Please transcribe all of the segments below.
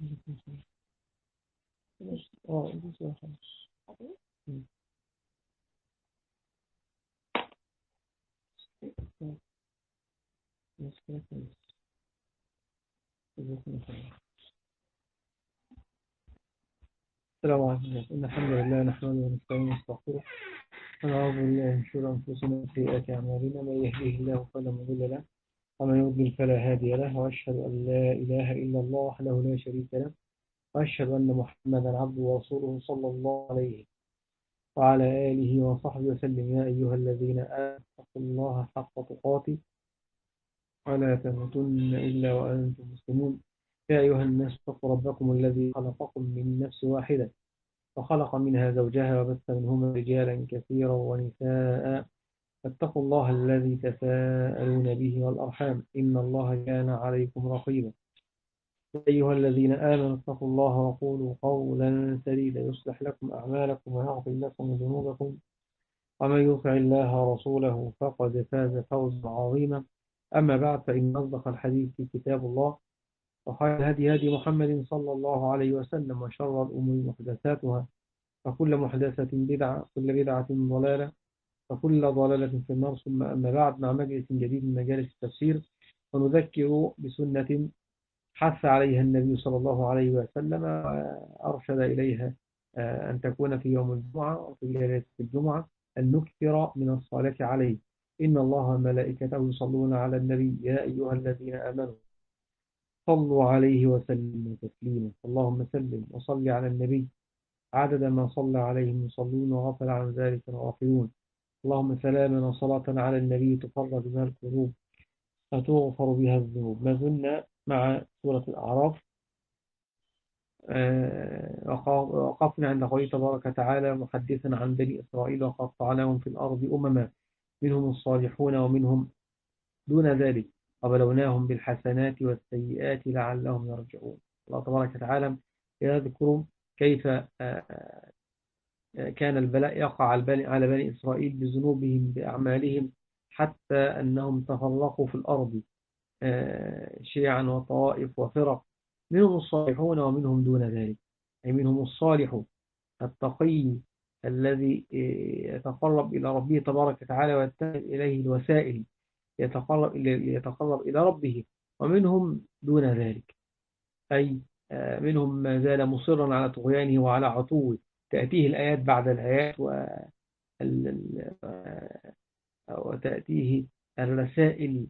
السلام عليكم. إن الحمد لله نحمده ونستعينه ونستغفره ونعوذ بالله من شرور أنفسنا وسيئات أعمالنا. من يهديه الله فلا مضل له ومن يضلل فلا هادي له، وأشهد أن لا إله إلا الله وحده لا شريك له، وأشهد أن محمدا عبده ورسوله صلى الله عليه وعلى آله وصحبه وسلم. يا أيها الذين آمنوا اتقوا الله حق تقاته ولا تموتن إلا وأنتم مسلمون. يا أيها الناس اتقوا ربكم الذي خلقكم من نفس واحدة وخلق منها زوجها وبث منهما رجالا كثيرا ونساء. فاتقوا الله الذي تساءلون به والأرحام إن الله كان عليكم رقيبا. يا أيها الذين آمنوا اتقوا الله وقولوا قولا سديدا يصلح لكم أعمالكم ويغفر لكم ذنوبكم، ومن يطع الله ورسوله فقد فاز فوزا عظيما. أما بعد، فإن أصدق الحديث كتاب الله، وخير الهدي هدي محمد صلى الله عليه وسلم، وشر الأمور محدثاتها، وكل محدثة بدعة، كل بدعة ضلالة، وكل ضلالة في النار. ثم أما بعد، مع مجلس جديد من مجالس التفسير، ونذكر بسنة حث عليها النبي صلى الله عليه وسلم وأرشد إليها، أن تكون في يوم الجمعة وفي ليلة الجمعة، أن نكثر من الصلاة عليه. إن الله وملائكته يصلون على النبي يا أيها الذين آمنوا صلوا عليه وسلموا تسليما. اللهم سلم وصل على النبي عدد ما صلى عليه المصلون وغفل عن ذلك الغافلون. اللهم سلاما وصلاة على النبي تفرج بها القلوب وتغفر بها الذنوب. ما زلنا مع سورة الأعراف، وقفنا عند قوله تبارك وتعالى محدثا عن بني إسرائيل وقطعناهم في الأرض أمما منهم الصالحون ومنهم دون ذلك وبلوناهم بالحسنات والسيئات لعلهم يرجعون. الله تبارك وتعالى يذكر كيف كان البلاء يقع على بني إسرائيل بذنوبهم بأعمالهم، حتى أنهم تفرقوا في الأرض شيعا وطوائف وفرق، منهم الصالحون ومنهم دون ذلك. أي منهم الصالح التقي الذي يتقرب إلى ربه تبارك وتعالى ويتخذ إليه الوسائل يتقرب إلى ربه، ومنهم دون ذلك، أي منهم ما زال مصرا على طغيانه وعلى عتوه، تأتيه الآيات بعد الآيات وتأتيه الرسائل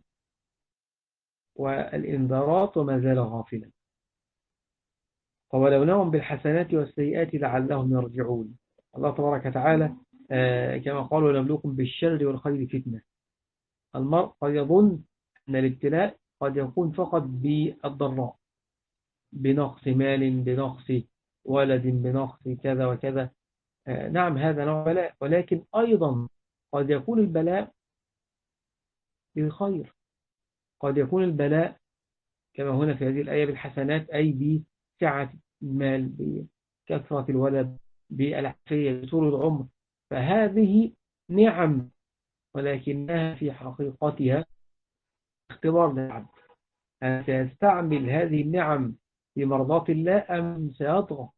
والإنذارات وما زال غافلا. وولوناهم بالحسنات والسيئات لعلهم يرجعون. الله تبارك وتعالى كما قالوا نبلوكم بالشر والخير فتنة. المرء قد يظن أن الابتلاء قد يكون فقط بالضراء، بنقص مال، بنقص ولد، بنقص كذا وكذا. نعم، هذا نوع بلاء، ولكن أيضا قد يكون البلاء بالخير. قد يكون البلاء كما هنا في هذه الآية بالحسنات، أي بسعة المال، بكثرة الولد، بالعافية، بطول العمر. فهذه نعم، ولكنها في حقيقتها اختبار للعبد. هل سيستعمل هذه النعم في مرضاة الله أم سيطغى؟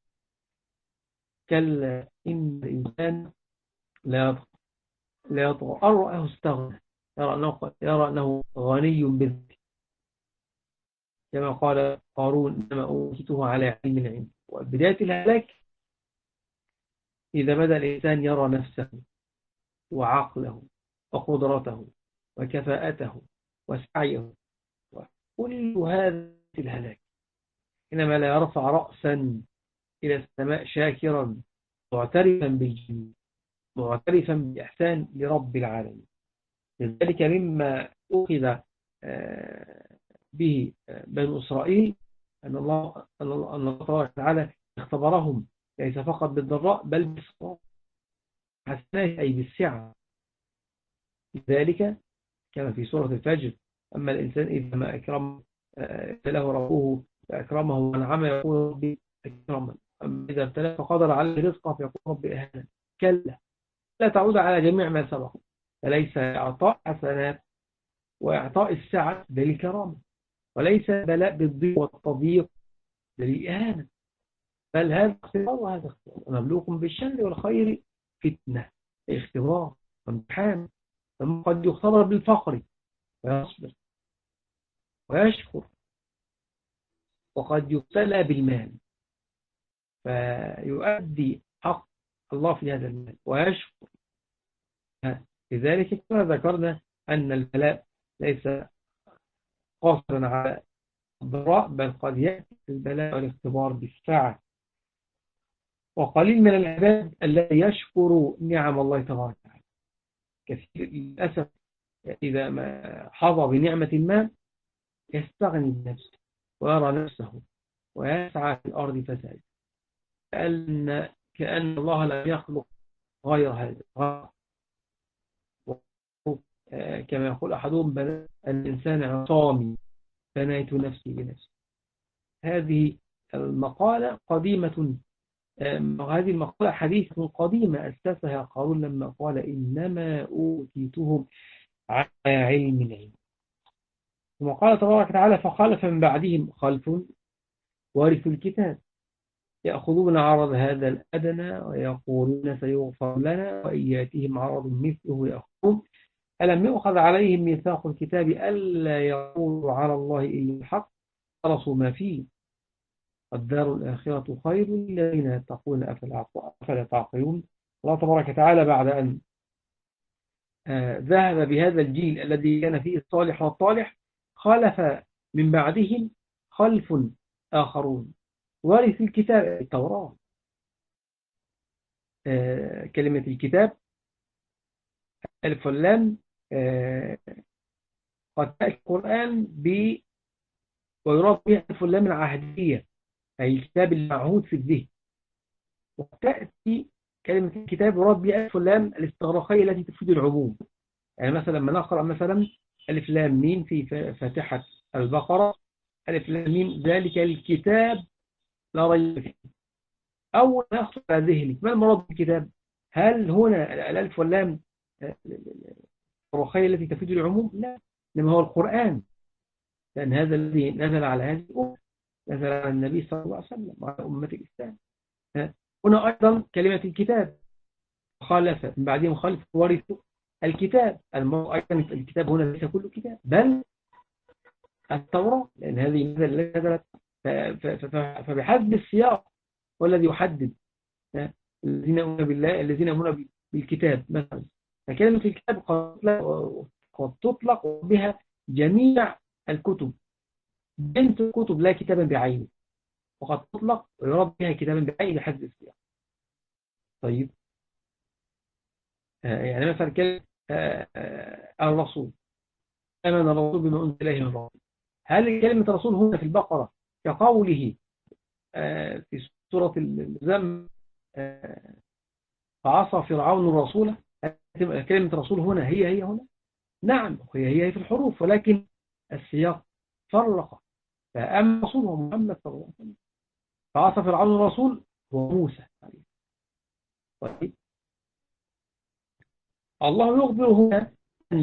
كلا إن الإنسان لا يطغى أن رآه استغنى، يرى أنه غني بالذات، كما قال قارون إنما أوتيته على علم عندي. وبداية الهلاك إذا بدأ الإنسان يرى نفسه وعقله وقدرته وكفاءته وسعيه، وكل هذا الهلاك، إنما لا يرفع رأسا إلى السماء شاكرا معترفا بالجميل، معترفا بالإحسان لرب العالمين. لذلك مما أخذ به بنو إسرائيل أن الله تعالى اختبرهم ليس فقط بالضراء بل بالسراء، حسنات أي بالسعة. لذلك كما في سورة الفجر أما الإنسان إذا ما أكرم له ربه فأكرمه ونعمه يقول ربي أكرمن، أما إذا ابتلاه فقدر عليه رزقه فيقول ربي أهانن. كلا، لا تعود على جميع ما سبق. فليس إعطاء حسنات وإعطاء السعة بالكرامة، وليس بلاء بالضيق والتضييق للإهانة، بل هذا اختبار وهذا اختبار، ونبلوكم بالشر والخير فتنة، اختبار وامتحان. قد يختبر بالفقر ويصبر ويشكر، وقد يبتلى بالمال فيؤدي حق الله في هذا المال ويشكر. لذلك كما ذكرنا أن البلاء ليس قاصرا على الضراء، بل قد يأتي البلاء والاختبار بالساعة. وقليل من العباد الذي يشكر نعم الله تبارك وتعالى. كثير للأسف إذا ما حظى بنعمة ما يستغني بنفسه ويرى نفسه ويسعى في الأرض فساد، كأن الله لم يخلق غير هذا. كما يقول أحدهم بنى الإنسان عصامي بنيت نفسي بنفسي. هذه المقالة قديمة، هذه المقالة حديثة قديمة أسسها قارون لما قال إنما أوتيته على علم العلم. ثم قال تبارك وتعالى فخلف من بعدهم خلف ورثوا الكتاب يأخذون عرض هذا الأدنى ويقولون سيغفر لنا، وإن يأتيهم عرض مثله يأخذون. ألم يؤخذ عليهم ميثاق الكتاب ألا يقولوا على الله إلا الحق درسوا ما فيه والدار الآخرة خير للذين يتقون أفلا تعقلون. الله تبارك وتعالى بعد أن ذهب بهذا الجيل الذي كان فيه الصالح والطالح خلف من بعدهم خلف آخرون ورث الكتاب التوراة. كلمة الكتاب ألف واللام قد تأتي القرآن ويراد بها ألف واللام العهدية، أي الكتاب المعهود في الذهن. وتأتي كلمة الكتاب يراد بها ألف واللام الاستغراقية التي تفيد العموم. يعني مثلا لما نقرأ مثلا ألف لام ميم في فاتحة البقرة، ألف لام ميم ذلك الكتاب لا ريب فيه. أول ما يخطر على ذهنك ما المراد بالكتاب؟ هل هنا الألف واللام الاستغراقية التي تفيد العموم؟ لا، إنما هو القرآن، لأن هذا الذي نزل على هذه الأمة، نزل على النبي صلى الله عليه وسلم وعلى أمة الإسلام. هنا أيضا كلمة الكتاب خالف من بعدهم خلف ورثوا الكتاب. أيضا الكتاب هنا ليس كل كتاب بل التوراة، لأن هذه نزلت فبحسب السياق والذي يحدد الذين يؤمنون بالله الذين يؤمنون بالكتاب مثلا. فكلمة الكتاب قد تطلق بها جميع الكتب، بنت الكتب لا كتابا بعينه، وقد تطلق ويراد بها كتابا بعينه بحسب السياق. طيب يعني مثلا كلمة الرسول، آمن الرسول بما أنزل إليه من ربه. هل كلمة الرسول هنا في البقرة كقوله في سورة الذم فعصى فرعون الرسول؟ كلمة رسول هنا هي هنا؟ نعم، هي في الحروف، ولكن السياق فرق. فأما الرسول هو محمد صلى الله عليه وسلم، فعصى فرعون الرسول هو موسى. طيب الله يخبر هنا أن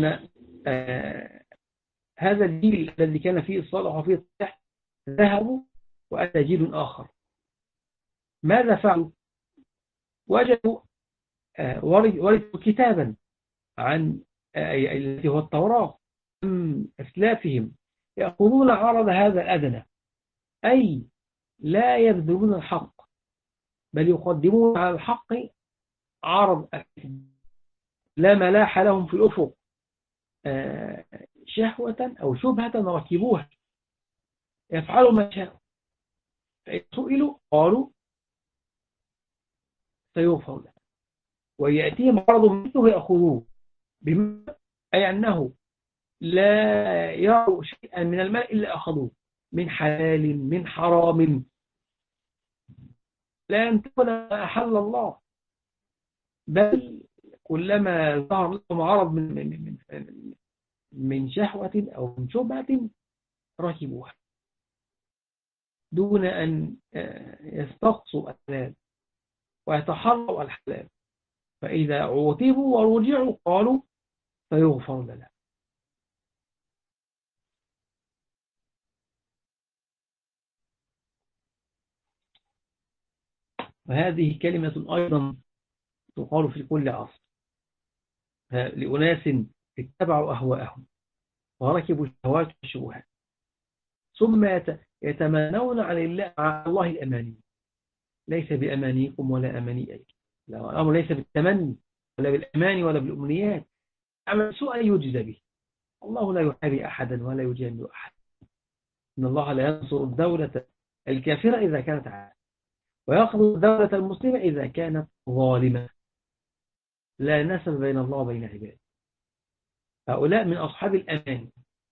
هذا الجيل الذي كان فيه الصالح وفيه الصالح ذهبوا وأتى جيل آخر. ماذا فعلوا؟ وجدوا ورثوا كتابا عن الذي هو التوراة من أسلافهم يأخذون عرض هذا الأدنى، أي لا يبذلون الحق بل يقدمون على الحق عرض لا ملاح لهم في الأفق شهوة أو شبهة ركبوها يفعلوا ما شاءوا، فإن سئلوا قالوا سيغفر لهم، ويأتيهم عرض مثله يأخذوه، بما أي أنه لا يروا شيئا من المال إلا أخذوه من حلال من حرام، لا ينتقل ما أحل الله، بل كلما ظهر لهم عرض من شهوة أو من شبهة ركبوها دون أن يستقصوا الحلال ويتحروا الحلال. فإذا عوتبوا ورجعوا قالوا سيغفر لنا. وهذه كلمة أيضا تقال في كل عصر لأناس اتبعوا أهواءهم وركبوا الشهوات والشبهات، ثم يتمنون على الله الأماني، ليس بأمانيكم ولا أماني أيكم. الأمر ليس بالتمني ولا بالأماني ولا بالأمنيات، عمل سوء يجزى به. الله لا يحابي أحدا ولا يجامل أحد. إن الله لا ينصر الدولة الكافرة إذا كانت عادة، ويأخذ الدولة المسلمة إذا كانت ظالمة. لا نسب بين الله وبين عباده. هؤلاء من أصحاب الأمان،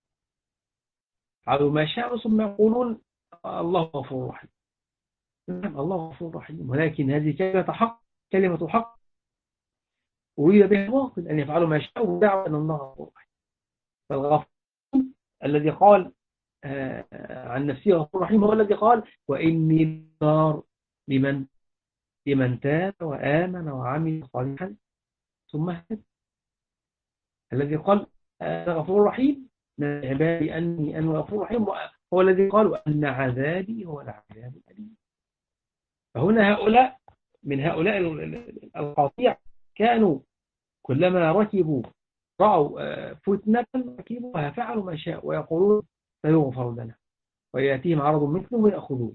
على ما شاءوا ثم يقولون الله غفور رحيم. نعم الله غفور رحيم، ولكن هذه كلمة حق، كلمة حق أريد بها باطل، أن يفعلوا ما شاءوا دعوة أن الله غفور رحيم. فالغفور الذي قال عن نفسه غفور رحيم هو الذي قال وإني نار لمن تاب وآمن وعمل صالحا ثم اهتدى. الذي قال أنا غفور رحيم من عبادي أني أنا غفور رحيم هو الذي قال وأن عذابي هو العذاب الأليم. فهنا هؤلاء من هؤلاء القاطيع كانوا كلما ركبوا رأوا فتنة ركبوها فعلوا ما شاء ويقولون سيغفر لنا، ويأتيهم عرض مثله ويأخذوه.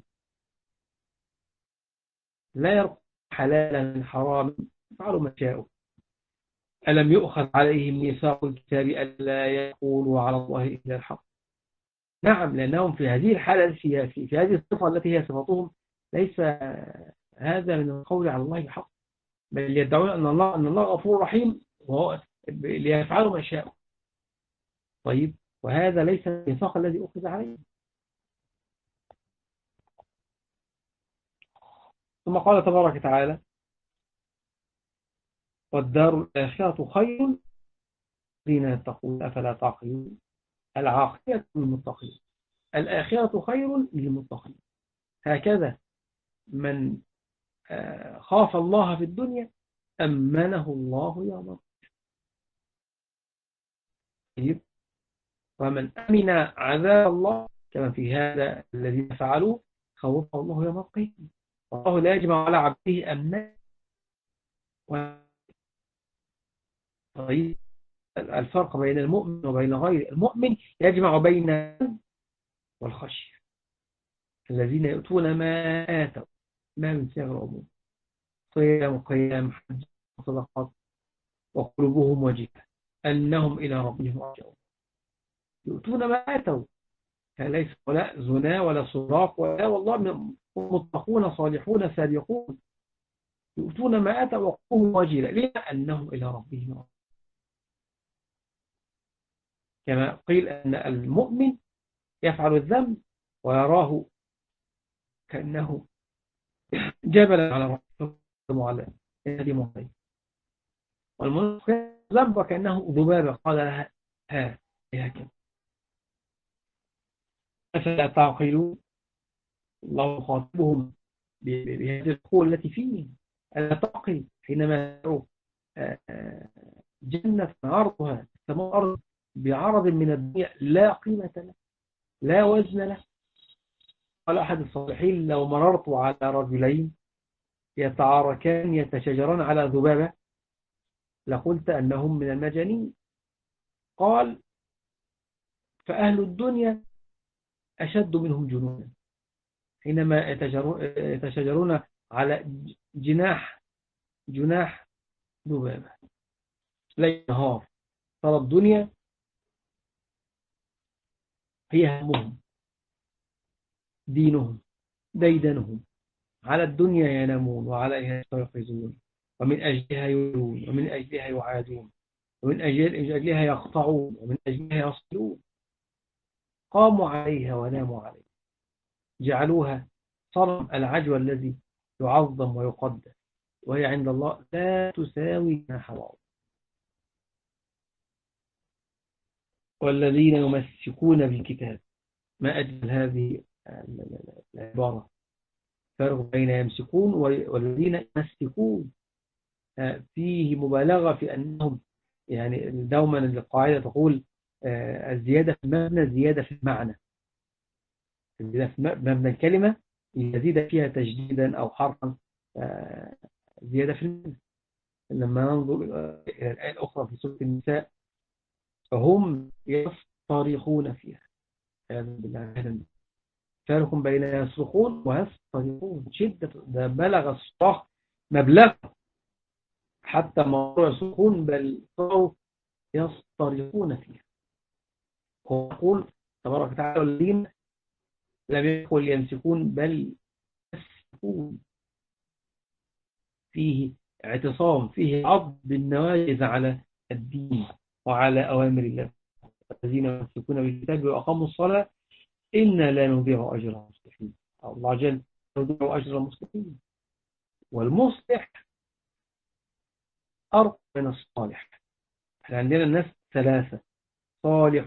لا يرقى حلالا من حرام، فعلوا ما شاءوا. ألم يؤخذ عليهم ميثاق الكتاب ألا يقولوا على الله إلا الحق؟ نعم، لأنهم في هذه الحالة في هذه الصفة التي هي صفتهم ليس هذا من القول على الله بحق، بل يدعون أن الله غفور رحيم وهو ليفعلوا ما شاءوا. طيب، وهذا ليس الميثاق الذي أخذ عليه. ثم قال تبارك وتعالى والدار الآخرة خير للذين يتقون أفلا تعقلون. العاقبة للمتقين، الآخرة خير للمتقين. هكذا من خاف الله في الدنيا أمنه الله يوم القيامة. ومن أمن عذاب الله كما في هذا الذي فعلوه خوفه الله يوم القيامة. والله لا يجمع على عبده أمنا. طيب، الفرق بين المؤمن وبين غير المؤمن يجمع بين والخشية. الذين يؤتون ما آتوا، ما من صيغ العموم، صيام وقيام حج وصدقات وقلوبهم وجهة أنهم إلى ربهم راجعون. يؤتون ما آتوا، فليس ولا زنا ولا صراق ولا والله متقون صالحون سابقون. يؤتون ما آتوا وقلوبهم وجهة لما أنهم إلى ربهم راجعون. كما قيل أن المؤمن يفعل الذنب ويراه كأنه جبلا على رأسه على يد مهي، والمنافق ذنب كأنه ذبابة قال لها ها هكذا. أفلا تعقلون؟ الله يخاطبهم بهذه القوة التي فيهم. ألا تعقل حينما يروا جنة عرضها السماء والأرض بعرض من الدنيا لا قيمة له لا وزن له. قال أحد الصالحين لو مررت على رجلين يتعاركان يتشاجران على ذبابة لقلت أنهم من المجانين. قال فأهل الدنيا أشد منهم جنونا حينما يتشاجرون على جناح ذبابة ليل نهار. ترى الدنيا هي همهم، دينهم، ديدنهم، على الدنيا ينامون وعليها يستيقظون، ومن أجلها يولون، ومن أجلها يعادون، ومن أجلها يقطعون، ومن أجلها يصلون. قاموا عليها وناموا عليها، جعلوها صرم العجوى الذي يعظم ويقدس، وهي عند الله لا تساوي جناح بعوض. والذين يمسكون بالكتاب، ما أجل هذه العبارة، فرق بين يمسكون والذين يمسكون. فيه مبالغة في أنهم يعني دوما القاعدة تقول الزيادة في المبنى زيادة في المعنى. الزيادة في مبنى الكلمة يزيد فيها تجديدا أو حرفا زيادة في المنة. لما ننظر إلى الآية الأخرى في سورة النساء فهم يصطرخون فيها، بالله فارق بين يصرخون ويصطرخون، شدة ده بلغ الصراخ مبلغ، حتى ما يصرخون بل صاروا يصطرخون فيها. هو يقول تبارك وتعالى الذين لم يقل يمسكون بل يمسكون، فيه اعتصام، فيه عض بالنواجذ على الدين وعلى أوامر الله. الذين يمسكون بالكتاب وأقاموا الصلاة إنا لا نضيع أجر المصلحين. الله جل نضيع أجر المصلحين. والمصلح أرق من الصالح. احنا عندنا الناس ثلاثة: صالح،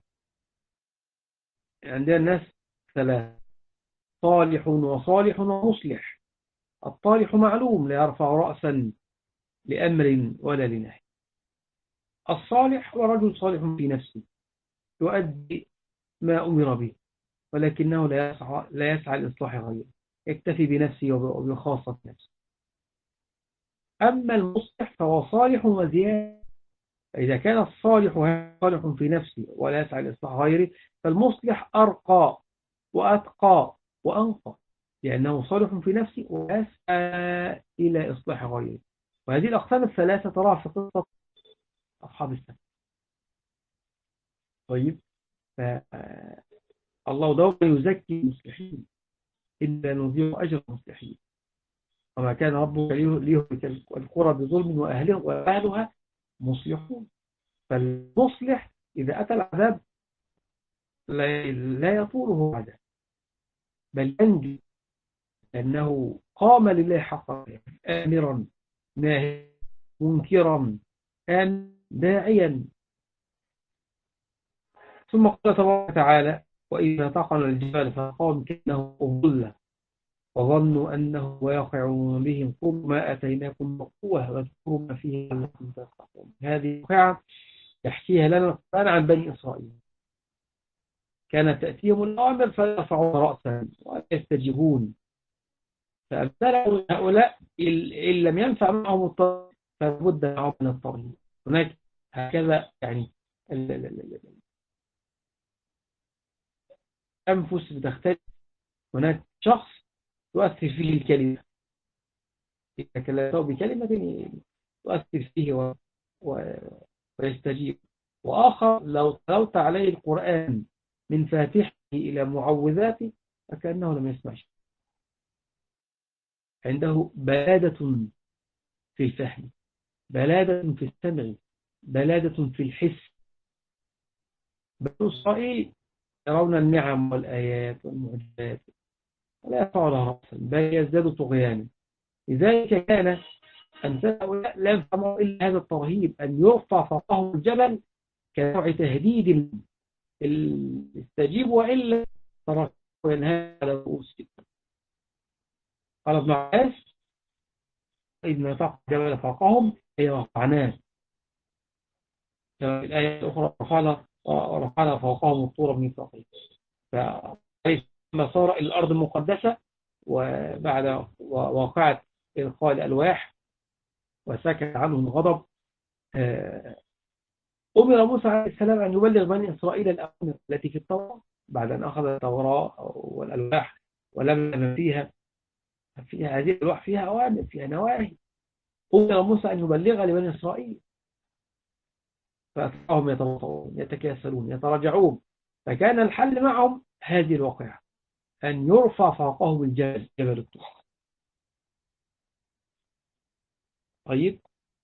عندنا الناس ثلاثة: صالح وصالح ومصلح. الصالح معلوم لا يرفع رأسا لأمر ولا لنهي. الصالح هو رجل صالح في نفسه يؤدي ما أمر به، ولكنه لا يسعى لإصلاح غيره، يكتفي بنفسه وبخاصة نفسه. أما المصلح فهو صالح وزيادة. إذا كان الصالح صالح في نفسه ولا يسعى لإصلاح غيره، فالمصلح أرقى وأتقى وأنقى، لأنه صالح في نفسه ويسعى إلى إصلاح غيره. وهذه الأقسام الثلاثة تراها في قصة أصحاب السبت. طيب، الله دائما يزكي المصلحين إلا نضيع أجر المصلحين. وما كان ربك ليهلك القرى بظلم وأهلها مصلحون. فالمصلح إذا أتى العذاب لا يطوله عذاب، بل ينجي، لأنه قام لله حقا، آمرا ناهيا منكرا داعيا. ثم قال تبارك وتعالى: وإذا نطقنا الجبال فقام كأنه ظلة وظنوا أنه واقع بهم قل ما أتيناكم بقوة واذكروا ما فيه لكم تتقون. هذه واقعة يحكيها لنا القرآن عن بني إسرائيل. كانت تأتيهم الأوامر فيرفعون رأسا ولا يستجيبون. فأمثال هؤلاء إن لم ينفع معهم الطريق فلابد معهم من الطريق. هناك هكذا يعني الأنفس بتختلف. هناك شخص تؤثر فيه الكلمة، إذا كلمته بكلمة تؤثر فيه و... ويستجيب. وآخر لو تلوت عليه القرآن من فاتحه إلى معوذاته فكأنه لم يسمع شيء. عنده بلادة في الفهم، بلادة في السمع، بلادة في الحس. بنو إسرائيل يرون النعم والآيات والمعجزات ولا يرفعوا لها رأسا بل يزدادوا طغيانا. لذلك كان أمثال هؤلاء لا يفهموا إلا هذا الترهيب، أن يرفع فوقهم الجبل كنوع تهديد استجيبوا وإلا تركوا ينهى على رؤوسهم. قال ابن عباس: إذ نطق الجبل فوقهم هي رفعناه. في الآية الأخرى رفعنا فوقهم الطور بميثاقه. فلما صار إلى الأرض المقدسة وبعد واقعة إلقاء الألواح وسكت عنهم الغضب، أمر موسى عليه السلام أن يبلغ بني إسرائيل الأوامر التي في التوراة. بعد أن أخذ التوراة والألواح ولم فيها هذه الألواح فيها أوامر فيها نواهي، أمر موسى أن يبلغها لبني إسرائيل. فأتراهم يتباطؤون يتكاسلون يتراجعون. فكان الحل معهم هذه الواقعة، أن يرفع فوقهم الجبل، جبل الطور. طيب،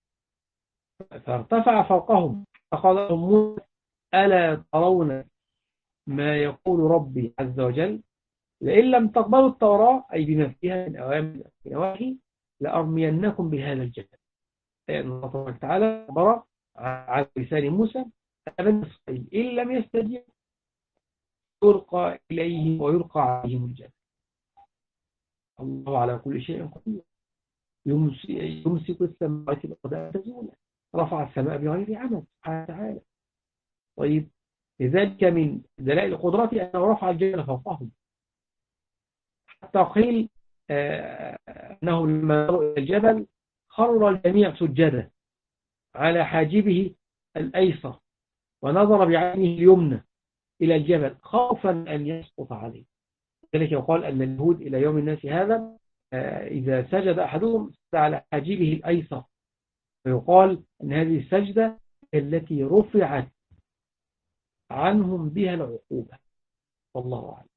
فارتفع فوقهم فقال لهم موسى: ألا ترون ما يقول ربي عز وجل لئن لم تقبلوا التوراة أي بما فيها من أوامر ونواهي لأرمينكم بهذا الجبل. لأن الله تبارك وتعالى أخبر على لسان موسى بني إسرائيل إن لم يستجيبوا يلقى إليهم ويلقى عليهم الجبل. الله على كل شيء قدير. يمسك السماوات والأرض أن تزولا، رفع السماء بغير عمد سبحانه وتعالى. طيب، لذلك من دلائل قدرته أنه رفع الجبل فوقهم، حتى قيل أنه لما نظروا إلى الجبل خر الجميع سجدا على حاجبه الأيسر، ونظر بعينه اليمنى إلى الجبل خوفا أن يسقط عليه. ذلك يقال أن اليهود إلى يوم الناس هذا إذا سجد أحدهم على حاجبه الأيسر، ويقال أن هذه السجدة التي رفعت عنهم بها العقوبة. والله أعلم.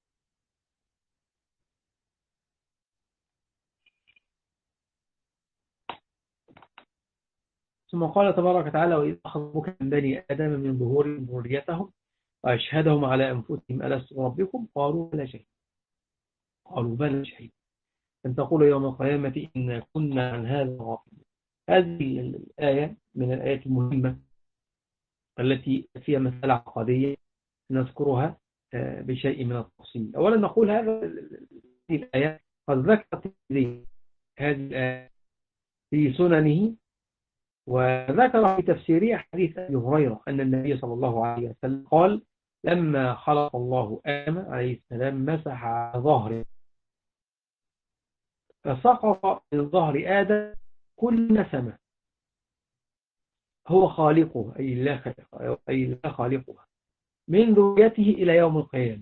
ثم قال تبارك وتعالى: وإذ أخذ ربك من بني آدم من ظهورهم ذريتهم وأشهدهم على أنفسهم ألست بربكم قالوا بلى شهيد. قالوا بلى شهيد أن تقول يوم القيامة إنا كنا عن هذا غافلين. هذه الآية من الآيات المهمة التي فيها مسألة عقدية نذكرها بشيء من التفصيل. أولا نقول هذه الآية قد ذكرت هذه الآية في سننه، وذكر في تفسيره حديث أبي هريرة أن النبي صلى الله عليه وسلم قال: لما خلق الله آدم عليه السلام مسح على ظهره فسقط من ظهر آدم كل نسمة هو خالقه، أي لا خالقها، من ذريته إلى يوم القيامة.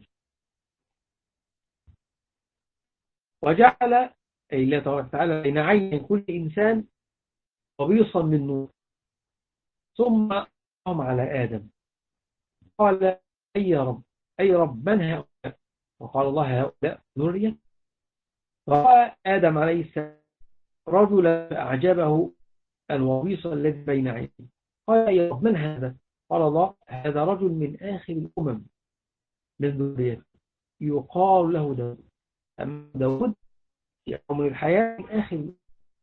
وجعل أي الله تبارك وتعالى بين عين كل إنسان قبيصا من نور، ثم قام على آدم قال: أي رب من هؤلاء؟ وقال الله: هؤلاء ذرية. رأى آدم عليه السلام رجلا أعجبه الوبيص الذي بين عينيه، قال: يا رب من هذا؟ قال الله: هذا رجل من آخر الأمم من ذريته يقال له داود. أما داود في عمر الحياة من آخر.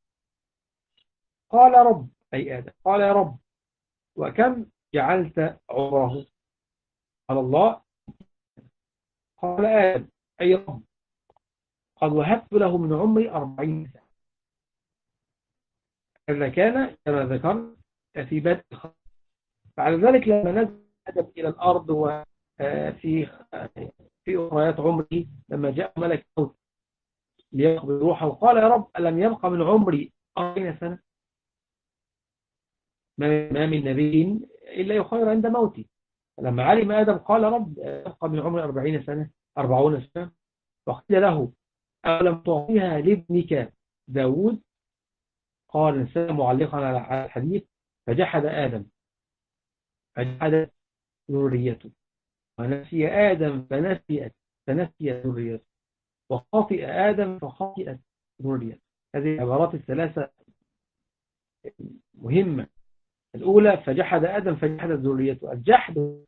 قال رب أي آدم قال: يا رب وكم جعلت عمره؟ قال الله: قال آدم أي رب قد وهبت له من عمري 40 سنة. هذا كان كما ذكرت في بدء الخلق. بعد ذلك لما نزل آدم إلى الأرض وفي في أخريات عمره لما جاء ملك الموت ليقبض روحه قال: يا رب ألم يبقى من عمري 40 سنة؟ ما من نبي إلا يخير عند موته. لما علم آدم قال: رب يبقى من عمري 40 سنة، وقيل له: ألم تعطيها لابنك داود؟ قال الإنسان معلقا على الحديث: فجحد آدم فجحد ذريته، ونسي آدم فنسي ذريته، وخطئ آدم فخطئت ذريته. هذه العبارات الثلاثة مهمة. الأولى: فجحد آدم فجحدت ذريته. الجحد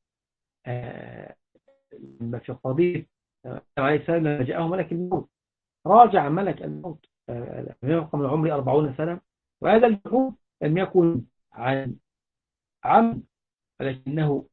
في قضية عليه السلام لما جاءه ملك الموت راجع ملك الموت يبقى من عمري 40 سنة، وهذا الجحود لم يكن عن عمد ولكنه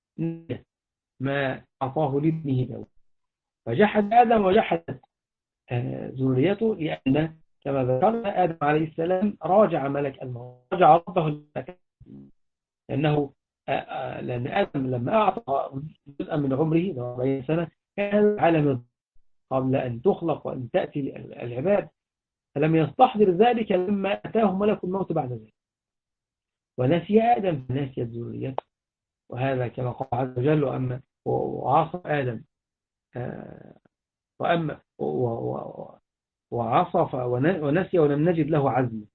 ما أعطاه لابنه داود. فجحد آدم وجحد ذريته، لأن كما ذكرنا آدم عليه السلام راجع ملك الموت، راجع ربه لأنه لأن آدم لما أعطى جزءا من عمره 40 سنة كان العالم قبل أن تخلق وأن تأتي العباد، فلم يستحضر ذلك لما أتاه ملك الموت بعد ذلك، ونسي آدم فنسيت ذريته. وهذا كما قال عز وجل: وعصى آدم وأما وعصى ونسي ولم نجد له عزما.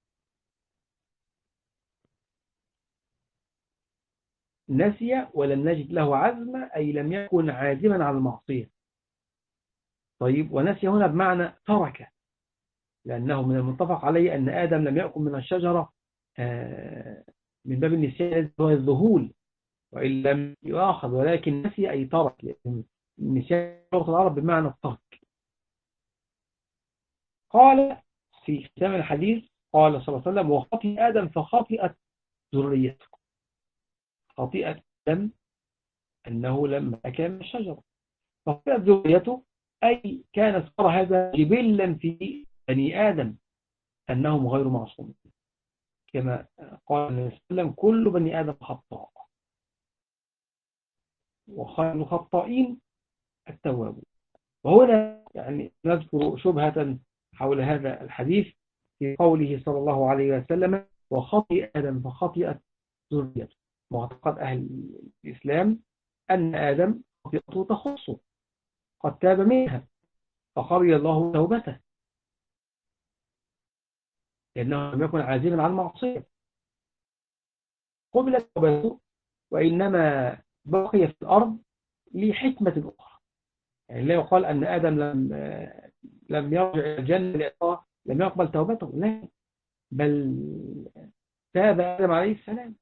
نسي ولم نجد له عزما أي لم يكن عازما على المعصية. طيب، ونسي هنا بمعنى ترك، لأنه من المتفق عليه أن آدم لم يأكل من الشجرة من باب النسيان هو الذهول وإن لم يؤاخذ، ولكن نسي أي ترك، لأن النسيان لغة العرب بمعنى الترك. قال في ختام الحديث قال صلى الله عليه وسلم: وخطئ آدم فخطئت ذريته. خطئت آدم أنه لم أكل من الشجرة، فخطئت ذريته أي كان صار هذا جبلا في بني آدم أنهم غير معصومين، كما قال النبي صلى الله عليه وسلم: كل بني آدم خطاء وخير الخطائين التوابون. وهنا يعني نذكر شبهة حول هذا الحديث في قوله صلى الله عليه وسلم وخطئ آدم فخطئت ذريته. معتقد أهل الإسلام أن آدم خطيئته تخصه، قد تاب منها فقبل الله توبته لأنه لم يكن عازما عن معصية، قبلت توبته، وإنما بقي في الأرض لحكمة أخرى. يعني لا يقال أن آدم لم يرجع إلى الجنة لأنه لم يقبل توبته، لا، بل تاب آدم عليه السلام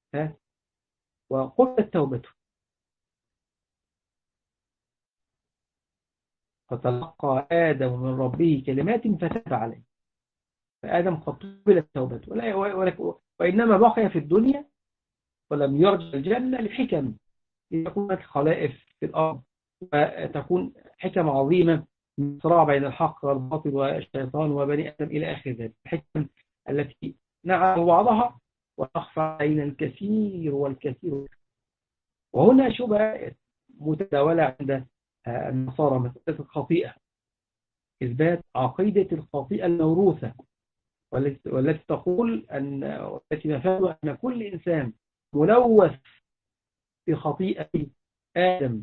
وقبلت توبته، فتلقى آدم من ربه كلمات فتاب عليه، فآدم قد قبلت توبته وإنما بقي في الدنيا ولم يرجع الجنة لحكم، لتكون هناك خلائف في الأرض وتكون حكم عظيمة من صراع بين الحق والباطل والشيطان وبني آدم إلى آخر ذلك، الحكم التي نعلم بعضها ونخفى علينا الكثير والكثير. وهنا شبهة متداولة عند النصارى مسألة الخطيئة، إثبات عقيدة الخطيئة الموروثة والتي تقول والتي نفاذ أن كل إنسان ملوث بخطيئة آدم.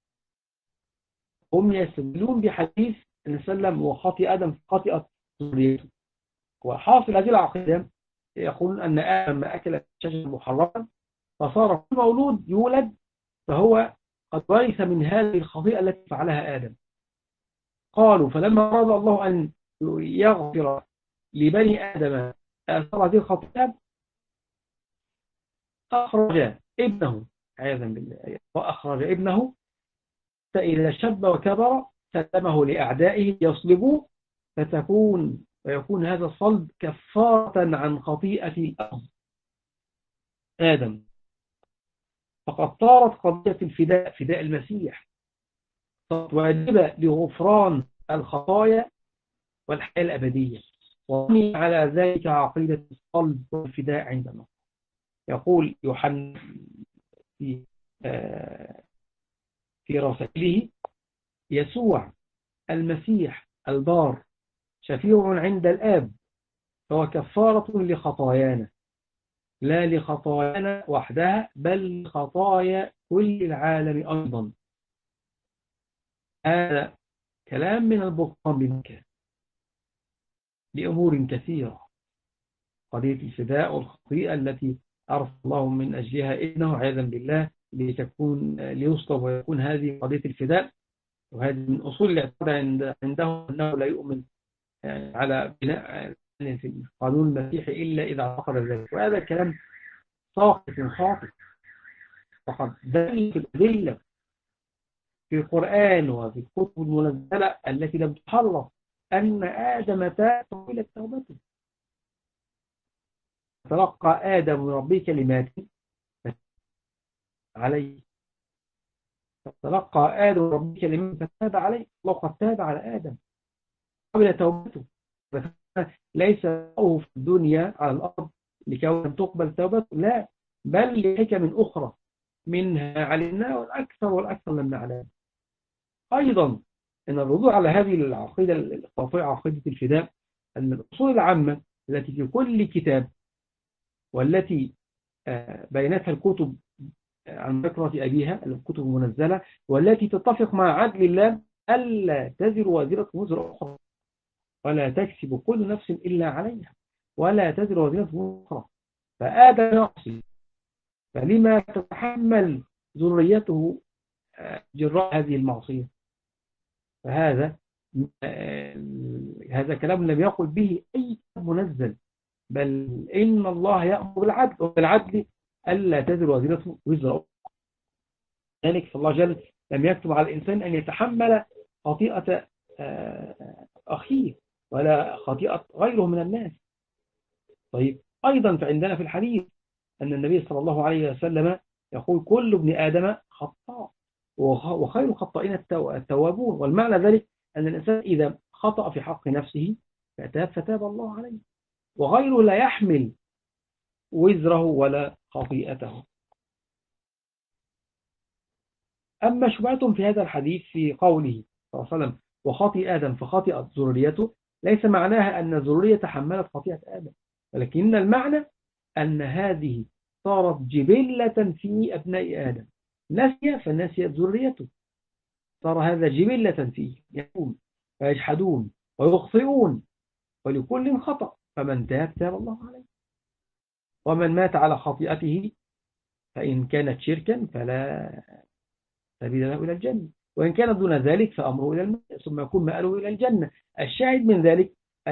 هم يستدلون بحديث النبي صلى الله عليه وسلم وخطئ آدم خطئت ذريته، وحاصل هذه العقيدة يقولون أن آدم ما أكل شجرة محرمة فصار كل مولود يولد فهو قد ورث من هذه الخطيئة التي فعلها آدم. قالوا فلما أراد الله أن يغفر لبني آدم آثار هذه الخطيئة أخرج ابنه عياذا بالله، وأخرج ابنه فإذا شب وكبر سلمه لأعدائه يصلبوه ويكون هذا الصلب كفارة عن خطيئة الأرض آدم. فقد صارت قضية الفداء، فداء المسيح، صارت واجبة لغفران الخطايا والحياة الأبدية، وبني على ذلك عقيدة الصلب والفداء عندنا. يقول يوحنا في رسائله يسوع المسيح البار شفيع عند الآب، فهو كفارة لخطايانا، لا لخطايانا وحدها بل لخطايا كل العالم أيضا. هذا كلام من البطلان بمكان لأمور كثيرة، قضية الفداء والخطيئة التي أرسل الله من أجلها ابنه عياذا بالله ليصلب ويكون هذه قضية الفداء. وهذه من أصول الاعتقاد عندهم أنه لا يؤمن على بناء في القانون المسيحي إلا إذا اعتقد ذلك، وهذا الكلام ساقط خاطئ. فقد دل في الأدلة في القرآن وفي الكتب المنزلة التي لم تحرف أن آدم تاب قبل توبته. تلقى آدم من ربه كلمات عليه، تلقى آدم من ربه كلمات فتاب عليه، الله قد تاب على آدم قبل توبته. ليس له في الدنيا على الأرض لكي تقبل توبته، لا، بل لحكم أخرى منها علمنا والأكثر لم نعلم. أيضا أن الرجوع على هذه العقيدة الخاطئة عقيدة الفداء، أن الأصول العامة التي في كل كتاب والتي بينتها الكتب عن ذكرة أبيها الكتب المنزلة، والتي تتفق مع عدل الله ألا تزر وازرة وزر أخرى، ولا تكسب كل نفس إلا عليها، ولا تزر وازرة أخرى، فآدم يعصي فلما تتحمل ذريته جراء هذه المعصية؟ فهذا هذا كلام لم يقل به أي كتاب منزل، بل إن الله يأمر بالعدل، وبالعدل ألا تزر وازرة وزر أخرى. ذلك فالله جل لم يكتب على الإنسان أن يتحمل خطيئة أخيه ولا خطيئة غيره من الناس. طيب أيضا فعندنا في الحديث أن النبي صلى الله عليه وسلم يقول كل ابن آدم خطاء وخير الخطائين التوابون، والمعنى ذلك أن الإنسان إذا خطأ في حق نفسه فتاب الله عليه، وغيره لا يحمل وزره ولا خطيئته. أما شبهتهم في هذا الحديث في قوله صلى الله عليه وسلم وخطئ آدم فخطئت ذريته، ليس معناها أن الذرية تحملت خطيئة آدم، ولكن المعنى أن هذه صارت جبلة في أبناء آدم، نسي فنسيت ذريته، صار هذا جبلة فيه، يقوم ويجحدون ويخطئون، ولكل خطأ، فمن تاب تاب الله عليه، ومن مات على خطيئته فإن كانت شركا فلا سبيل له إلى الجنة، وإن كانت دون ذلك فأمره إلى الماء ثم يكون مآله إلى الجنة. الشاهد من ذلك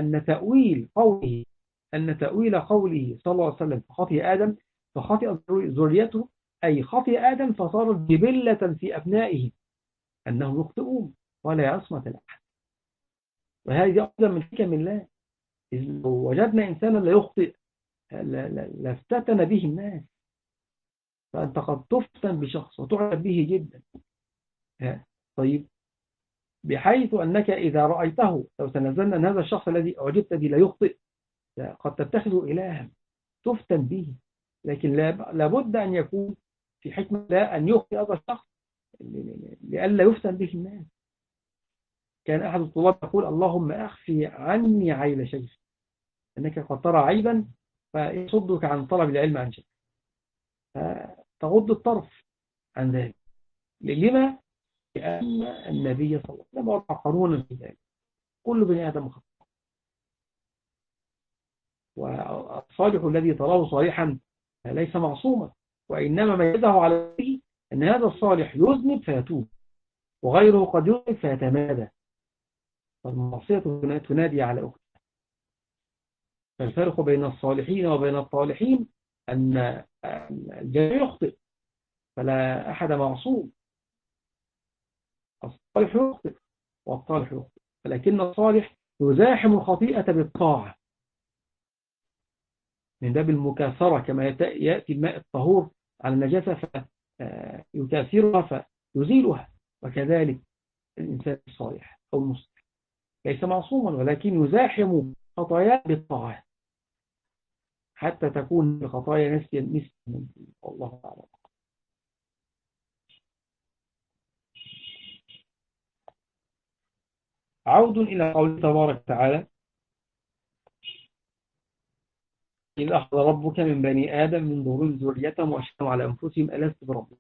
أن تأويل قوله صلى الله عليه وسلم فخطئ آدم فخطئ ذريته، أي خطئ آدم فصارت جبلة في أبنائه أنهم يخطئون ولا عصمة لأحد. وهذه أيضا من حكم الله، إذ لو وجدنا إنسانا لا يخطئ لافتتن به الناس، فأنت قد تفتن بشخص وتعجب به جدا. طيب، بحيث أنك إذا رأيته لو تنزلنا أن هذا الشخص الذي أعجبت به لا يخطئ، قد تتخذه إلها تفتن به، لكن لابد أن يكون في حكمة لا أن يخطئ هذا الشخص لئلا يفتن به الناس. كان أحد الطلاب يقول: اللهم أخفي عني عيب شيخ، أنك قد ترى عيبا فيصدك عن طلب العلم عن شيء، فتغض الطرف عن ذلك. لما؟ لأن النبي صلى الله عليه وسلم وضع قانونا في ذلك: كل بني آدم خطأ، والصالح الذي تراه صالحا ليس معصوما، وإنما ميزه على ذلك أن هذا الصالح يذنب فيتوب، وغيره قد يذنب فيتمادى، فالمعصية تنادي على أختها. فالفرق بين الصالحين وبين الطالحين أن الجميع يخطئ، فلا أحد معصوم، الصالح يخطئ والطالح يخطئ، ولكن الصالح يزاحم الخطيئة بالطاعة من باب المكاثرة، كما يأتي الماء الطهور على النجاسة فيكاثرها فيزيلها، وكذلك الإنسان الصالح أو المسلم ليس معصوما، ولكن يزاحم خطاياه بالطاعة حتى تكون الخطايا نسيا والله أعلم. عود إلى قوله تبارك وتعالى: إذ أخذ ربك من بني آدم من ظهورهم ذريتهم وأشهدهم على أنفسهم ألست بربكم.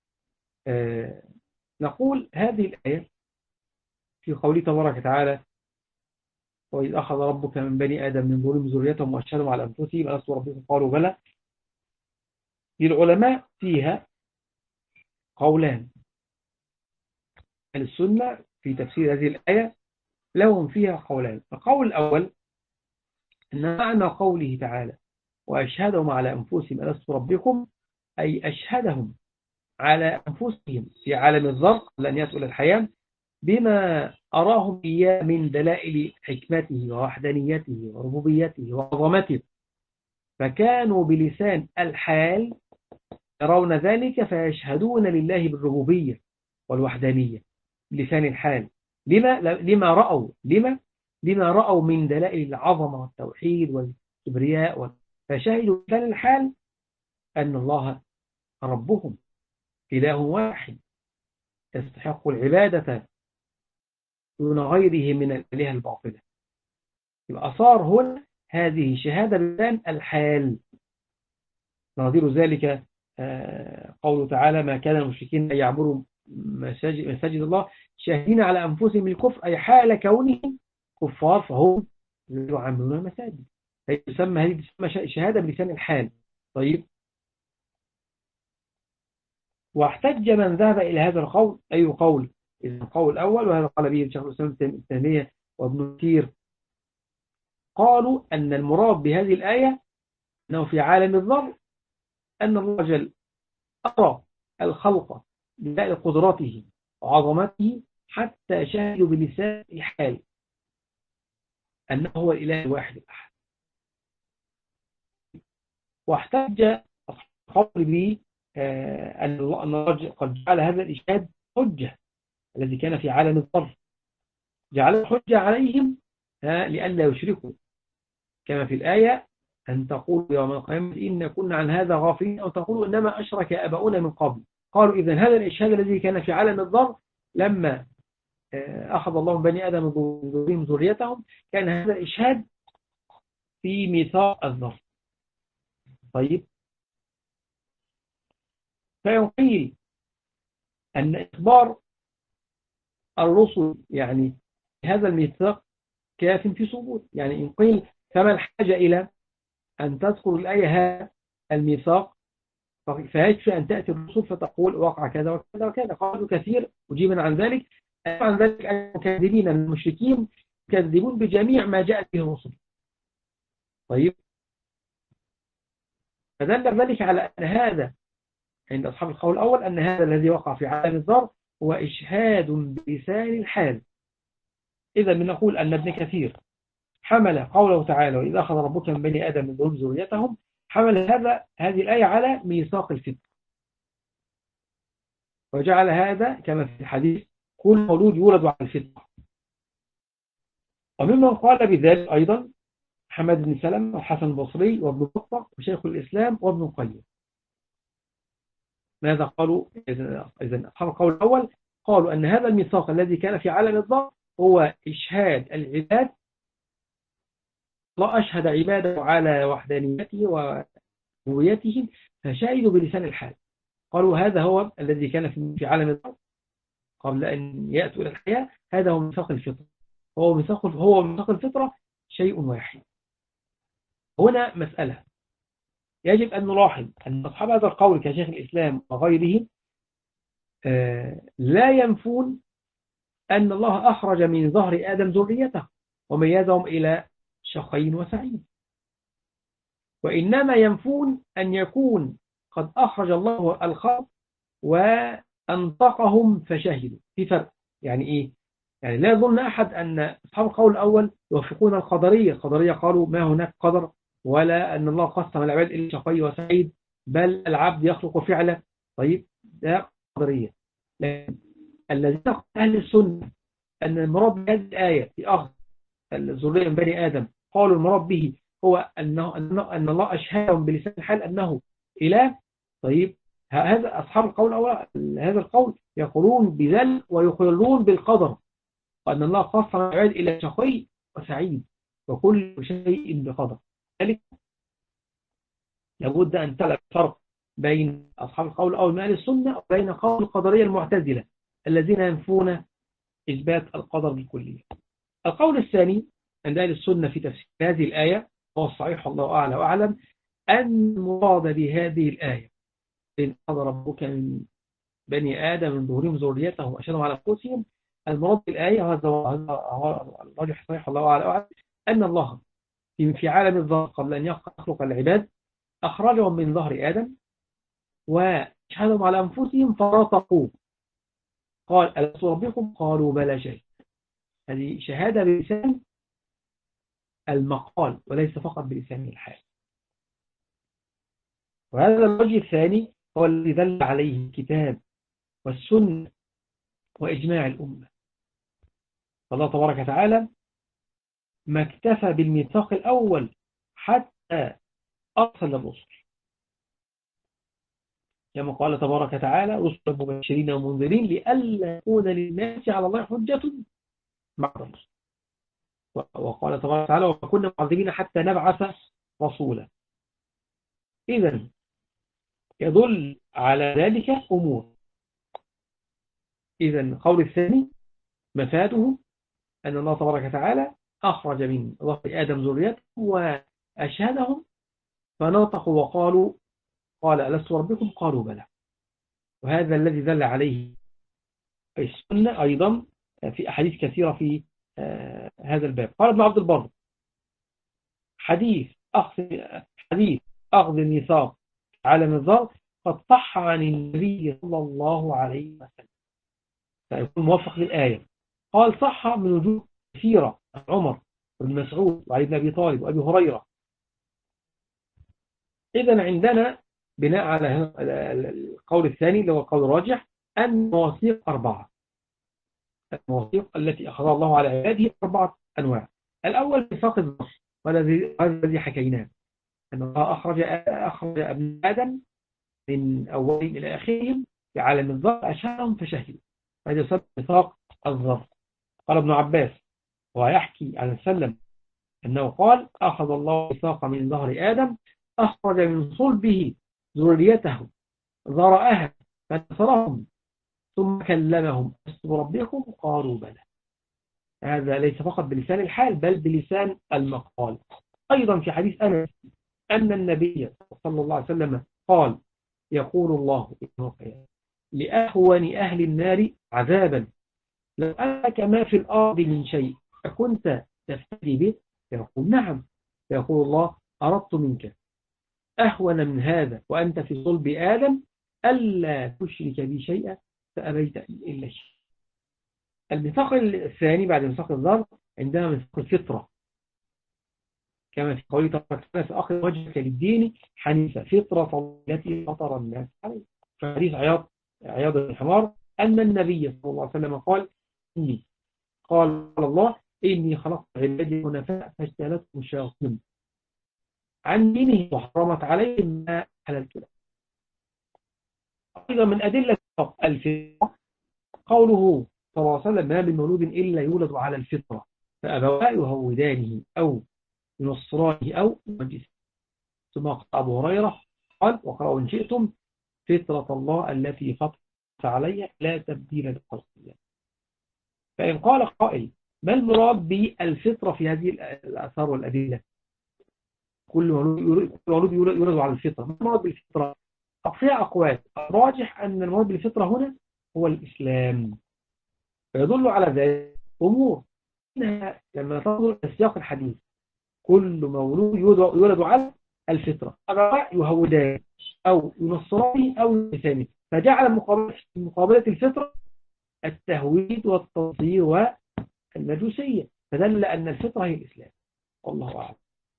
نقول هذه الآية في قوله تبارك وتعالى: وإذ أخذ ربك من بني آدم من ظهورهم ذريتهم وأشهدهم على أنفسهم ألست بربكم قالوا بلى. للعلماء فيها قولان، السنة في تفسير هذه الآية لهم فيها قولان. القول الأول أن معنى قوله تعالى وأشهدهم على أنفسهم ألست ربكم، أي أشهدهم على أنفسهم في عالم الذر لن يأتوا إلى الحياة بما أراهم إياه من دلائل حكمته ووحدانيته وربوبيته وعظمته، فكانوا بلسان الحال يرون ذلك فيشهدون لله بالربوبية والوحدانية بلسان الحال. لما رأوا من دلائل العظمة والتوحيد والكبرياء، فشهدوا بلسان الحال أن الله ربهم إله واحد يستحق العبادة دون غيره من الآلهة الباطلة. يبقى صار هنا هذه شهادة بلسان الحال. نظير ذلك قوله تعالى: ما كان المشركين أن يعبروا مساجد الله شاهدين على أنفسهم الكفر، أي حال كونهم كفار فهم يعملون المساجد. هذه تسمى شهادة بلسان الحال. طيب، واحتج من ذهب إلى هذا القول أي قول؟ إذن القول الأول، وهذا قال به شيخ الإسلام ابن تيمية وابن كثير، قالوا أن المراد بهذه الآية أنه في عالم الذر أن الله جل أرى الخلق بدلائل قدرته وعظمته حتى شهدوا بلسان الحال أنه هو الإله الواحد الأحد. واحتج القول به أن الله قد جعل هذا الإشهاد حجة الذي كان في عالم الذر، جعل حجة عليهم لئلا يشركوا، كما في الآية: أن تقولوا يوم القيامة إن كنا عن هذا غافلين، أو تقولوا إنما أشرك آباؤنا من قبل. قالوا إذن هذا الإشهاد الذي كان في عالم الذر لما أخذ الله من بني آدم من ظهورهم ذريتهم، كان هذا إشهاد في ميثاق الذر. طيب، فيقيل أن إخبار الرسل يعني هذا الميثاق كاف في ثبوت. يعني إن قيل فما الحاجة إلى أن تذكر الآية هذا الميثاق، فيكفي أن تأتي الرسل فتقول وقع كذا وكذا وكذا. قالوا كثير مجيبا عن ذلك أن المكذبين من المشركين يكذبون بجميع ما جاءت به الرسل. طيب، فدل ذلك على أن هذا عند أصحاب القول الأول أن هذا الذي وقع في عالم الذر هو إشهاد بلسان الحال. إذا بنقول أن ابن كثير حمل قوله تعالى وإذا أخذ ربك من بني آدم من ظهورهم ذريتهم، حمل هذه الآية على ميثاق الفطر، وجعل هذا كما في الحديث كل مولود يولد على الفطرة. وممن قال بذلك أيضا حماد بن سلمة والحسن البصري وابن بطة وشيخ الإسلام وابن القيم. ماذا قالوا؟ إذن أصحاب القول الأول قالوا أن هذا الميثاق الذي كان في عالم الذر هو إشهاد العباد، الله أشهد عباده على وحدانيته وربوبيته فشهدوا بلسان الحال. قالوا هذا هو الذي كان في عالم الذر قبل أن يأتوا إلى الحياة، هذا هو ميثاق الفطرة. هو ميثاق الفطرة شيء واحد. هنا مسألة يجب أن نلاحظ أن أصحاب هذا القول كشيخ الإسلام وغيره لا ينفون أن الله أخرج من ظهر آدم ذريته وميزهم إلى شقي وسعيد، وإنما ينفون أن يكون قد أخرج الله الخلق وأنطقهم فشهدوا. في فرق. يعني إيه؟ يعني لا يظن أحد أن أصحاب القول الأول يوافقون القدرية. القدرية قالوا ما هناك قدر ولا أن الله قسم العباد إلى شقي وسعيد، بل العبد يخلق فعلا. طيب، ده قدرية. لكن الذين أهل السنة أن المراد بهذه الآية في أخذ الذرية من بني آدم، قالوا المراد به هو أن الله أشهدهم بلسان الحال أنه إله. طيب، هذا أصحاب القول الأول هذا القول يقولون بذلك ويقولون بالقدر، وأن الله قسم العباد إلى شقي وسعيد وكل شيء بقدر. ذلك لابد أن تعلم الفرق بين أصحاب القول الأول من أهل السنة وبين قول القدرية المعتزلة الذين ينفون إثبات القدر بالكلية. القول الثاني عند أهل السنة في تفسير هذه الآية هو الصحيح والله أعلى وأعلم، أن المراد بهذه الآية إن أخذ ربك من بني آدم من ظهورهم ذريتهم وأشهدهم على أنفسهم، المراد بالآية هذا هو الراجح الصحيح والله أعلى وأعلم، أن الله في عالم الذر قبل أن يخلق العباد أخرجهم من ظهر آدم وأشهدهم على أنفسهم فرطقوا. قال ألست ربكم؟ قالوا بلى شهدنا. هذه شهادة بلسان المقال وليس فقط بلسان الحال. وهذا الوجه الثاني هو الذي دل عليه الكتاب والسنة وإجماع الأمة. فالله تبارك وتعالى ما اكتفى بالميثاق الأول حتى أرسل الرسل، كما قال تبارك وتعالى رسلا مبشرين ومنذرين لئلا يكون للناس على الله حجة بعد الرسل. وقال تبارك وتعالى وكنا معذبين حتى نبعث رسولا. إذن يدل على ذلك أمور. إذن القول الثاني مفاده أن الله تبارك وتعالى أخرج من ظهر آدم ذريته وأشهدهم فنطقوا وقالوا قال ألست ربكم؟ قالوا بلى. وهذا الذي دل عليه السنة أيضا في أحاديث كثيرة في هذا الباب. قال ابن عبد البر حديث أخذ الميثاق عالم الذر قد صح عن النبي صلى الله عليه وسلم، فيكون موافق للآية. قال صح من وجوه كثيرة عن عمر بن مسعود وعلي بن أبي طالب وأبي هريرة. إذن عندنا بناء على القول الثاني اللي هو القول الراجح أن المواثيق 4. المواثيق التي أخذها الله على عباده 4 أنواع. الأول ميثاق الذر والذي حكيناه أن الله أخرج ابن آدم من أولهم إلى آخرهم في عالم الذر أشهدهم فشهدوا، هذا يسمى ميثاق الذر. قال ابن عباس ويحكي عن السلم أنه قال أخذ الله ميثاق من ظهر آدم أخرج من صلبه ذريته ذرأها فنصرهم ثم كلمهم ألست بربكم قالوا بلى. هذا ليس فقط بلسان الحال بل بلسان المقال. أيضا في حديث أنس أن النبي صلى الله عليه وسلم قال يقول الله لأهون أهل النار عذابا لو أنك ما في الأرض من شيء أكنت تفتدي به؟ يقول نعم. فيقول الله أردت منك أهون من هذا وأنت في صلب آدم ألا تشرك بي شيئا فأبيت إلا شيء. الميثاق الثاني بعد ميثاق الظهر عندنا ميثاق الفطرة كما في قوله تعالى فأخذ وجهك للدين حنيفة فطرة التي فطر الناس عليه. في حديث عياض بن حمار أن النبي صلى الله عليه وسلم قال الله إني خلقت عبادي حنفاء فاجتالتهم الشياطين عن دينه وحرمت عليهم ما حللت له. أيضا من أدلة الفطرة قوله صلى الله عليه وسلم ما من مولود إلا يولد على الفطرة فأبواه يهودانه أو ينصرانه أو يمجسه. ثم قال أبو هريرة قال وقرأوا إن شئتم فطرة الله التي فطرت عليها لا تبديل لخلق الله. فإن قال قائل ما المراد بالفطرة في هذه الآثار والأدلة؟ كل مولود يولد على الفطرة. ما المراد بالفطرة؟ فيها أقوال. الراجح أن المراد بالفطرة هنا هو الإسلام. فيدل على ذلك أمور إنها لما تنظر السياق الحديث كل مولود يولد على الفطرة أبواه يهودان أو ينصرانه أو يمجسانه فجعل مقابلة الفطرة التهويد والتصدير والمجوسية فدل أن الفطرة هي الإسلام. والله أعلم.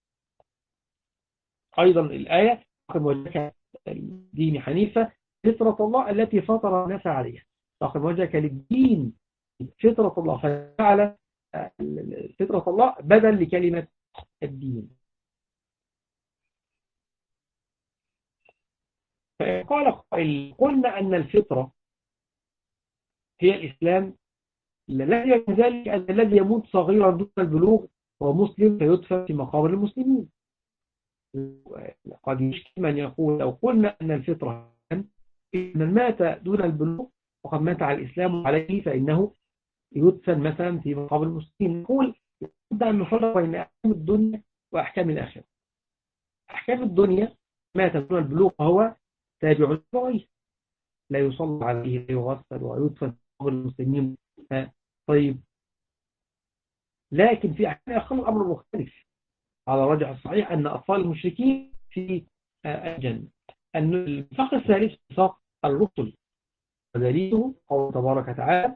أيضا الآية أخذ وجهك الدين حنيفة فطرة الله التي فطر الناس عليها. أخذ وجهك للدين فطرة الله فجعل فطرة الله بدل لكلمة الدين. فقال قائل قلنا أن الفطرة هي الإسلام الذي يعني ذلك أن الذي يموت صغيرا دون البلوغ هو مسلم فيدفن في مقابر المسلمين. قد يشكي من يقول لو قلنا أن الفطرة إن من مات دون البلوغ وقد مات على الإسلام عليه فإنه يدفن مثلا في مقابر المسلمين. نقول لابد أن نفرق بين أحكام الدنيا وأحكام الآخرة. أحكام الدنيا مات دون البلوغ فهو تابع للغاية لا يصلى عليه لا يغسل ويدفن في مقابر المسلمين. طيب لكن في أحكام الآخرة الأمر مختلف. على الراجح الصحيح أن أطفال المشركين في الجنة. أن الميثاق الثالث ميثاق الرسل ودليله قوله تبارك وتعالى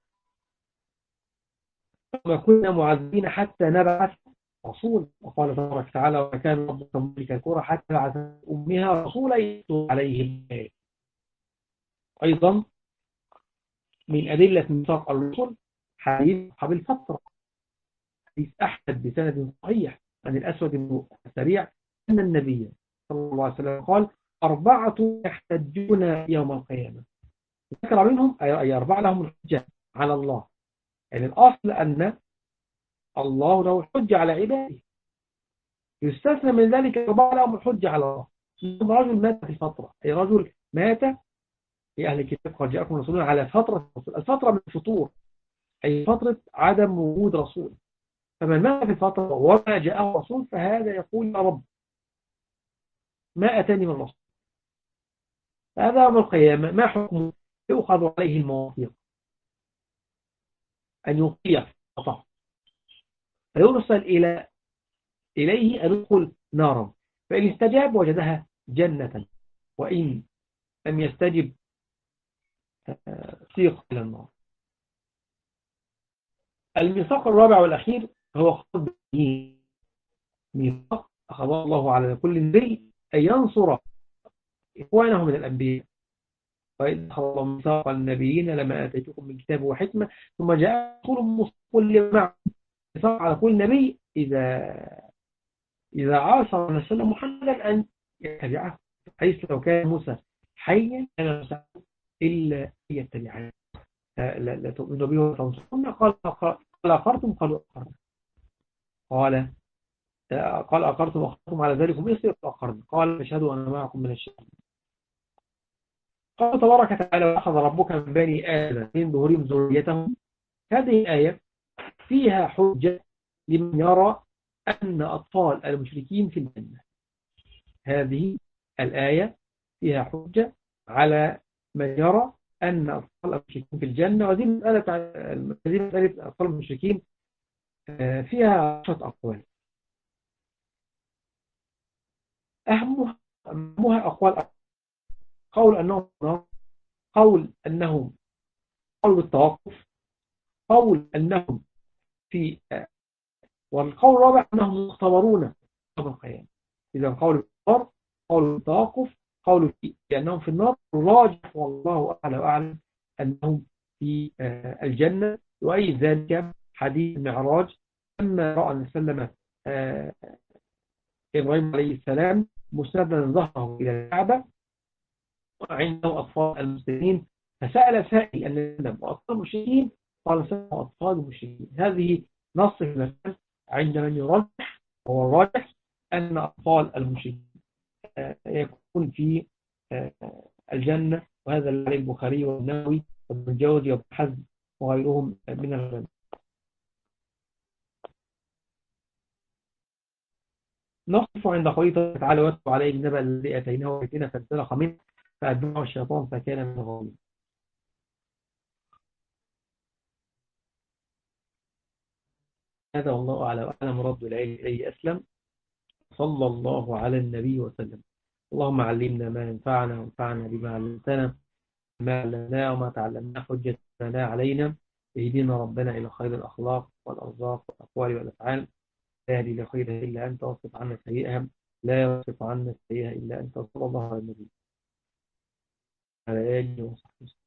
وما كنا معذبين حتى نبعث رسول. وقال تبارك وتعالى وكان ربك مهلك القرى حتى بعث أمها رسولا يتلو عليهم الآيات. أيضا من أدلة ميثاق الرسل حديث أصحاب الفترة. حديث أحمد بسند صحيح عن الأسود بن السريع أن النبي صلى الله عليه وسلم قال 4 يحتجون يوم القيامة. ذكر منهم أي 4 لهم الحجة على الله. يعني الأصل أن الله له الحجة على عباده. يستثنى من ذلك 4 لهم الحجة على الله. رجل مات في فترة أي رجل مات في أهل الكتاب قد جاءكم رسول على فترة الفترة من الفطور أي فترة عدم وجود رسول. فمن مات في الفترة وما جاءه رسول فهذا يقول يا رب ما أتاني من رسول. هذا يوم القيامة ما حكمه؟ يؤخذ عليه المواثيق أن يطيع فطر فيرسل إليه أن يدخل نارا فإن استجاب وجدها جنة وإن لم يستجب سيق إلى النار. الميثاق الرابع والأخير هو خطب الدين. ميثاق أخذ الله على كل نبي أن ينصر إخوانه من الأنبياء. وإذ أخذ الله ميثاق النبيين لما آتيتكم من كتاب وحكمة ثم جاء رسول مصدق لما ميثاق على كل نبي إذا عاصر رسول محمدا أن يتبعه حيث لو كان موسى حيا كان موسى إلا يتبعه. لا تؤمنوا به وتنصرون. قال أقرتم؟ قالوا أقرنا. قال قال أقرتم وأخذتم على ذلك مصر؟ أقرنا. قال اشهدوا أنا معكم من الشهداء. قال تبارك وتعالى وأخذ ربك من بني آدم من ظهورهم ذريتهم. هذه الآية فيها حجة لمن يرى أن أطفال المشركين في الجنة. هذه الآية فيها حجة على من يرى أن أطفال المشركين في الجنة. وهذه مسألة أطفال المشركين فيها 10 أقوال. أهمها أقوال. قول أنهم قول أنهم قول التوقف، قول أنهم في والقول الرابع أنهم مختبرون يوم القيامة. إذا قول الاختبار، قول التوقف، قول بأنهم في النار، الراجح والله أعلى وأعلم أنهم في الجنة. وأي ذلك حديث المعراج لما رأى النبي صلى الله عليه وسلم إبراهيم عليه السلام مسندا ظهره إلى الكعبة وعنده أطفال المسلمين، فسأل سائل أن يسلم وأطفال المشركين، قال سلم أطفال المشركين. هذه نص في المسألة عند من يرجح، هو الراجح أن أطفال المشركين يكون في الجنة. وهذا اللي البخاري والنووي وابن الجوزي وابن حزم وغيرهم من العلماء. نقف عند قوله تعالى واتلو عليه النبأ الذي آتيناه وآتينا فانسلخ منه فأتبعه الشيطان فكان من الغاوين. هذا والله أعلم وأعلم. رد العلم إليه أسلم. صلى الله على النبي وسلم. اللهم علمنا ما ينفعنا وانفعنا بما علمتنا، ما علمناه وما تعلمناه حجة لنا علينا. اهدنا ربنا إلى خير الأخلاق والأرزاق والأقوال والأفعال. لا يهدي لخيرها إلا أنت، واصرف عنا سيئها لا يصرف عنا سيئها إلا أنت. صلى الله على النبي على آله وصحبه.